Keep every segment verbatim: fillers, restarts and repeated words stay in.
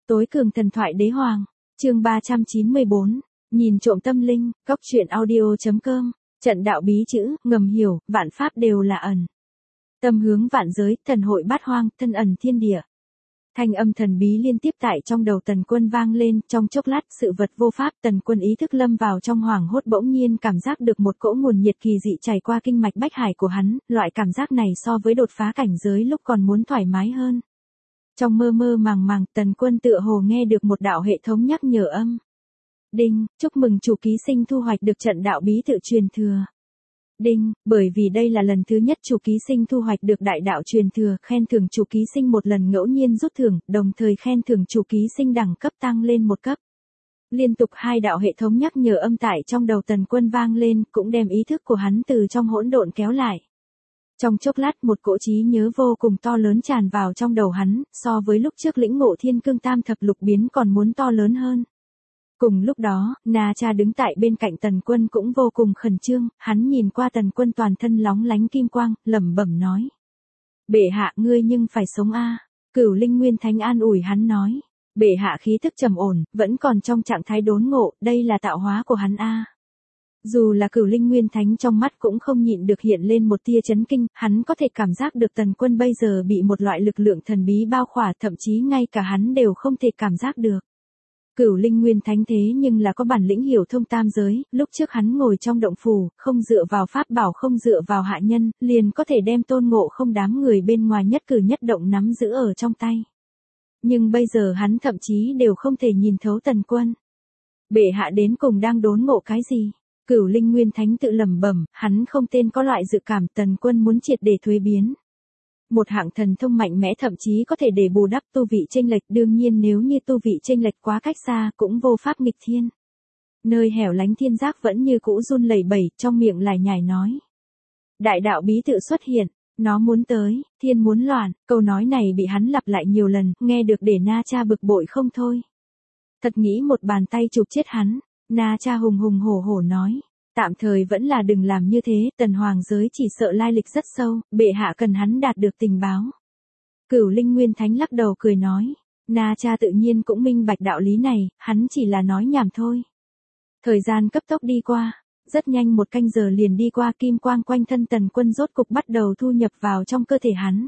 Tối cường thần thoại đế hoàng, chương ba trăm chín mươi bốn, nhìn trộm tâm linh, góc truyện audio.com, trận đạo bí chữ, ngầm hiểu, vạn pháp đều là ẩn. Tâm hướng vạn giới, thần hội bát hoang, thân ẩn thiên địa. Thanh âm thần bí liên tiếp tại trong đầu Tần Quân vang lên, trong chốc lát sự vật vô pháp, Tần Quân ý thức lâm vào trong hoảng hốt, bỗng nhiên cảm giác được một cỗ nguồn nhiệt kỳ dị chảy qua kinh mạch bách hải của hắn, loại cảm giác này so với đột phá cảnh giới lúc còn muốn thoải mái hơn. Trong mơ mơ màng màng, Tần Quân tựa hồ nghe được một đạo hệ thống nhắc nhở âm. Đinh, chúc mừng chủ ký sinh thu hoạch được trận đạo bí tự truyền thừa. Đinh, bởi vì đây là lần thứ nhất chủ ký sinh thu hoạch được đại đạo truyền thừa, khen thưởng chủ ký sinh một lần ngẫu nhiên rút thưởng, đồng thời khen thưởng chủ ký sinh đẳng cấp tăng lên một cấp. Liên tục hai đạo hệ thống nhắc nhở âm tại trong đầu Tần Quân vang lên, cũng đem ý thức của hắn từ trong hỗn độn kéo lại. Trong chốc lát một cỗ trí nhớ vô cùng to lớn tràn vào trong đầu hắn, so với lúc trước lĩnh ngộ thiên cương tam thập lục biến còn muốn to lớn hơn. Cùng lúc đó, Na Cha đứng tại bên cạnh Tần Quân cũng vô cùng khẩn trương, hắn nhìn qua Tần Quân toàn thân lóng lánh kim quang, lẩm bẩm nói. Bệ hạ ngươi nhưng phải sống a. Cửu Linh Nguyên Thánh an ủi hắn nói. Bệ hạ khí thức trầm ổn, vẫn còn trong trạng thái đốn ngộ, đây là tạo hóa của hắn a. Dù là Cửu Linh Nguyên Thánh trong mắt cũng không nhịn được hiện lên một tia chấn kinh, hắn có thể cảm giác được Tần Quân bây giờ bị một loại lực lượng thần bí bao khỏa, thậm chí ngay cả hắn đều không thể cảm giác được. Cửu Linh Nguyên Thánh thế nhưng là có bản lĩnh hiểu thông tam giới, lúc trước hắn ngồi trong động phủ, không dựa vào pháp bảo, không dựa vào hạ nhân, liền có thể đem Tôn Ngộ Không đám người bên ngoài nhất cử nhất động nắm giữ ở trong tay. Nhưng bây giờ hắn thậm chí đều không thể nhìn thấu Tần Quân. Bệ hạ đến cùng đang đốn ngộ cái gì? Cửu Linh Nguyên Thánh tự lẩm bẩm, hắn không tên có loại dự cảm Tần Quân muốn triệt để thuế biến. Một hạng thần thông mạnh mẽ thậm chí có thể để bù đắp tu vị chênh lệch, đương nhiên nếu như tu vị chênh lệch quá cách xa cũng vô pháp nghịch thiên. Nơi hẻo lánh thiên giác vẫn như cũ run lẩy bẩy, trong miệng lải nhải nói. Đại đạo bí tự xuất hiện, nó muốn tới, thiên muốn loạn, câu nói này bị hắn lặp lại nhiều lần, nghe được để Na Cha bực bội không thôi. Thật nghĩ một bàn tay chụp chết hắn, Na Cha hùng hùng hổ hổ nói. Tạm thời vẫn là đừng làm như thế, Tần Hoàng giới chỉ sợ lai lịch rất sâu, bệ hạ cần hắn đạt được tình báo. Cửu Linh Nguyên Thánh lắc đầu cười nói, Na Cha tự nhiên cũng minh bạch đạo lý này, hắn chỉ là nói nhảm thôi. Thời gian cấp tốc đi qua, rất nhanh một canh giờ liền đi qua, kim quang quanh thân Tần Quân rốt cục bắt đầu thu nhập vào trong cơ thể hắn.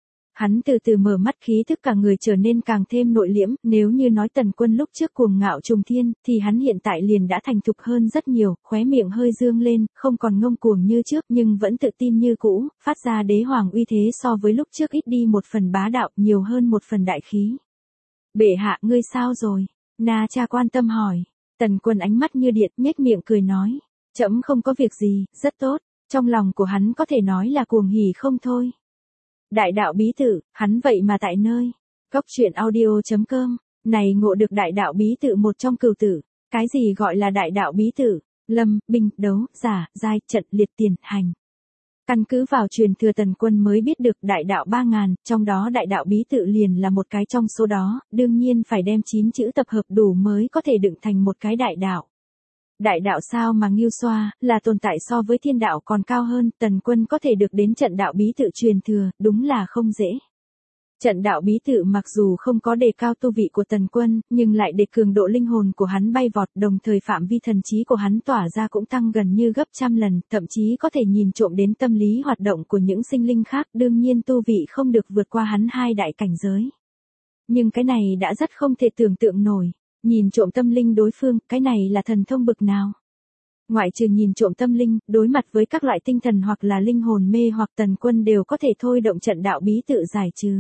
Hắn từ từ mở mắt, khí thức cả người trở nên càng thêm nội liễm, nếu như nói Tần Quân lúc trước cuồng ngạo trùng thiên, thì hắn hiện tại liền đã thành thục hơn rất nhiều, khóe miệng hơi dương lên, không còn ngông cuồng như trước nhưng vẫn tự tin như cũ, phát ra đế hoàng uy thế so với lúc trước ít đi một phần bá đạo, nhiều hơn một phần đại khí. Bệ hạ ngươi sao rồi? Na Cha quan tâm hỏi. Tần Quân ánh mắt như điện, nhếch miệng cười nói. Trẫm không có việc gì, rất tốt. Trong lòng của hắn có thể nói là cuồng hỉ không thôi. Đại đạo bí tự, hắn vậy mà tại nơi. Góc truyện audio.com, này ngộ được đại đạo bí tự một trong cửu tử. Cái gì gọi là đại đạo bí tự? Lâm, binh, đấu, giả, giai, trận, liệt, tiền, hành. Căn cứ vào truyền thừa Tần Quân mới biết được đại đạo ba ngàn, trong đó đại đạo bí tự liền là một cái trong số đó, đương nhiên phải đem chín chữ tập hợp đủ mới có thể đựng thành một cái đại đạo. Đại đạo sao mà nghiêu xoa, là tồn tại so với thiên đạo còn cao hơn, Tần Quân có thể được đến trận đạo bí tự truyền thừa, đúng là không dễ. Trận đạo bí tự mặc dù không có đề cao tu vị của Tần Quân, nhưng lại để cường độ linh hồn của hắn bay vọt, đồng thời phạm vi thần trí của hắn tỏa ra cũng tăng gần như gấp trăm lần, thậm chí có thể nhìn trộm đến tâm lý hoạt động của những sinh linh khác, đương nhiên tu vị không được vượt qua hắn hai đại cảnh giới. Nhưng cái này đã rất không thể tưởng tượng nổi. Nhìn trộm tâm linh đối phương, cái này là thần thông bực nào? Ngoại trừ nhìn trộm tâm linh, đối mặt với các loại tinh thần hoặc là linh hồn mê hoặc Tần Quân đều có thể thôi động trận đạo bí tự giải trừ.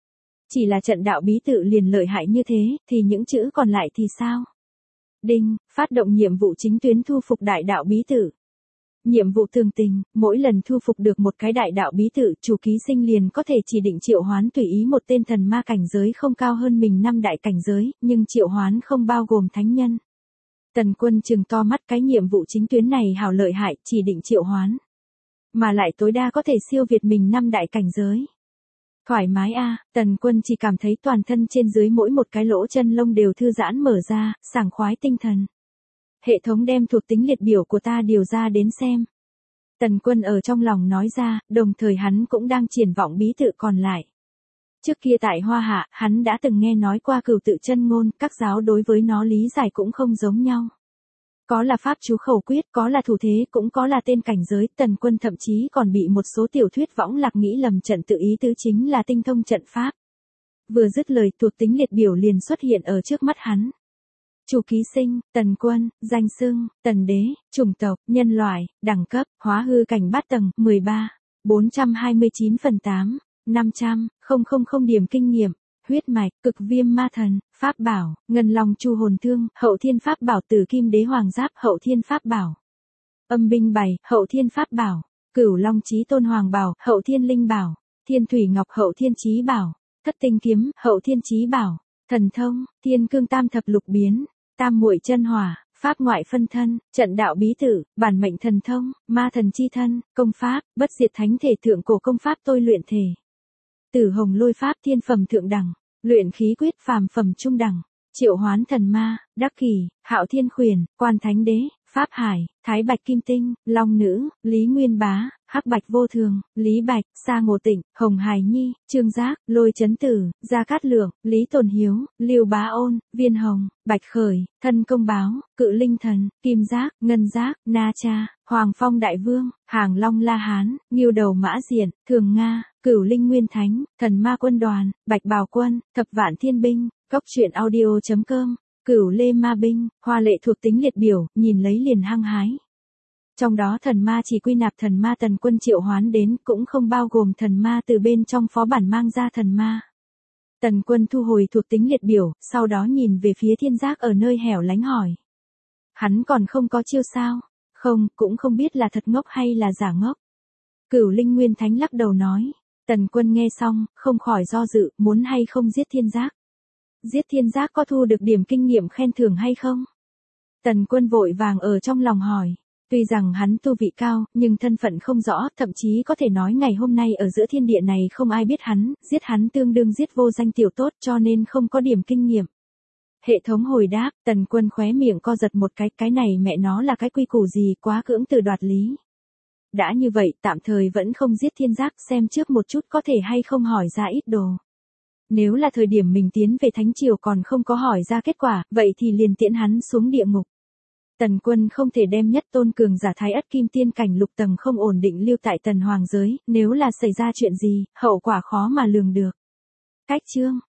Chỉ là trận đạo bí tự liền lợi hại như thế, thì những chữ còn lại thì sao? Đinh, phát động nhiệm vụ chính tuyến thu phục đại đạo bí tự. Nhiệm vụ thường tình, mỗi lần thu phục được một cái đại đạo bí tự, chủ ký sinh liền có thể chỉ định triệu hoán tùy ý một tên thần ma cảnh giới không cao hơn mình năm đại cảnh giới, nhưng triệu hoán không bao gồm thánh nhân. Tần Quân trừng to mắt, cái nhiệm vụ chính tuyến này hảo lợi hại, chỉ định triệu hoán. Mà lại tối đa có thể siêu việt mình năm đại cảnh giới. Thoải mái a, Tần Quân chỉ cảm thấy toàn thân trên dưới mỗi một cái lỗ chân lông đều thư giãn mở ra, sảng khoái tinh thần. Hệ thống đem thuộc tính liệt biểu của ta điều ra đến xem. Tần Quân ở trong lòng nói ra, đồng thời hắn cũng đang triển vọng bí tự còn lại. Trước kia tại Hoa Hạ, hắn đã từng nghe nói qua cửu tự chân ngôn, các giáo đối với nó lý giải cũng không giống nhau. Có là pháp chú khẩu quyết, có là thủ thế, cũng có là tên cảnh giới, Tần Quân thậm chí còn bị một số tiểu thuyết võng lạc nghĩ lầm trận tự ý tứ chính là tinh thông trận pháp. Vừa dứt lời, thuộc tính liệt biểu liền xuất hiện ở trước mắt hắn. Chủ ký sinh, Tần Quân, danh xưng, Tần Đế, chủng tộc, nhân loại, đẳng cấp, hóa hư cảnh bát tầng, mười ba, bốn trăm hai mươi chín phần tám, năm trăm, không không không điểm kinh nghiệm, huyết mạch, cực viêm ma thần, pháp bảo, ngân long chu hồn thương, hậu thiên pháp bảo tử kim đế hoàng giáp, hậu thiên pháp bảo. Âm binh bày, hậu thiên pháp bảo, cửu long chí tôn hoàng bảo, hậu thiên linh bảo, thiên thủy ngọc hậu thiên chí bảo, thất tinh kiếm, hậu thiên chí bảo, thần thông, thiên cương tam thập lục biến, tam muội chân hỏa, pháp ngoại phân thân, trận đạo bí tử, bản mệnh thần thông, ma thần chi thân, công pháp, bất diệt thánh thể thượng cổ công pháp tôi luyện thể. Tử hồng lôi pháp thiên phẩm thượng đẳng, luyện khí quyết phàm phẩm trung đẳng, triệu hoán thần ma, đắc kỷ, hạo thiên khuyển, quan thánh đế, pháp hải, thái bạch kim tinh, long nữ, lý nguyên bá, hắc bạch vô thường, lý bạch, sa ngộ tịnh, hồng hải nhi, trương giác, lôi chấn tử, gia cát lượng, lý tồn hiếu, liêu bá ôn, viên hồng, bạch khởi, thân công báo, cự linh thần, kim giác, ngân giác, na cha, hoàng phong đại vương, hàng long la hán, nghiêu đầu mã diện, thường nga, cửu linh nguyên thánh, thần ma quân đoàn, bạch bào quân, thập vạn thiên binh, cốc truyện audio chấm com, cửu lê ma binh, hoa lệ thuộc tính liệt biểu, nhìn lấy liền hăng hái. Trong đó thần ma chỉ quy nạp thần ma Tần Quân triệu hoán đến, cũng không bao gồm thần ma từ bên trong phó bản mang ra thần ma. Tần Quân thu hồi thuộc tính liệt biểu, sau đó nhìn về phía thiên giác ở nơi hẻo lánh hỏi. Hắn còn không có chiêu sao? Không, cũng không biết là thật ngốc hay là giả ngốc. Cửu linh nguyên thánh lắc đầu nói. Tần Quân nghe xong, không khỏi do dự, muốn hay không giết thiên giác. Giết thiên giác có thu được điểm kinh nghiệm khen thưởng hay không? Tần Quân vội vàng ở trong lòng hỏi. Tuy rằng hắn tu vị cao, nhưng thân phận không rõ, thậm chí có thể nói ngày hôm nay ở giữa thiên địa này không ai biết hắn, giết hắn tương đương giết vô danh tiểu tốt cho nên không có điểm kinh nghiệm. Hệ thống hồi đáp, Tần Quân khóe miệng co giật một cái, cái này mẹ nó là cái quy củ gì, quá cưỡng từ đoạt lý. Đã như vậy, tạm thời vẫn không giết thiên giác, xem trước một chút có thể hay không hỏi ra ít đồ. Nếu là thời điểm mình tiến về Thánh Triều còn không có hỏi ra kết quả, vậy thì liền tiễn hắn xuống địa ngục. Tần Quân không thể đem nhất tôn cường giả thái ất kim tiên cảnh lục tầng không ổn định lưu tại Tần Hoàng giới, nếu là xảy ra chuyện gì, hậu quả khó mà lường được. Cách chương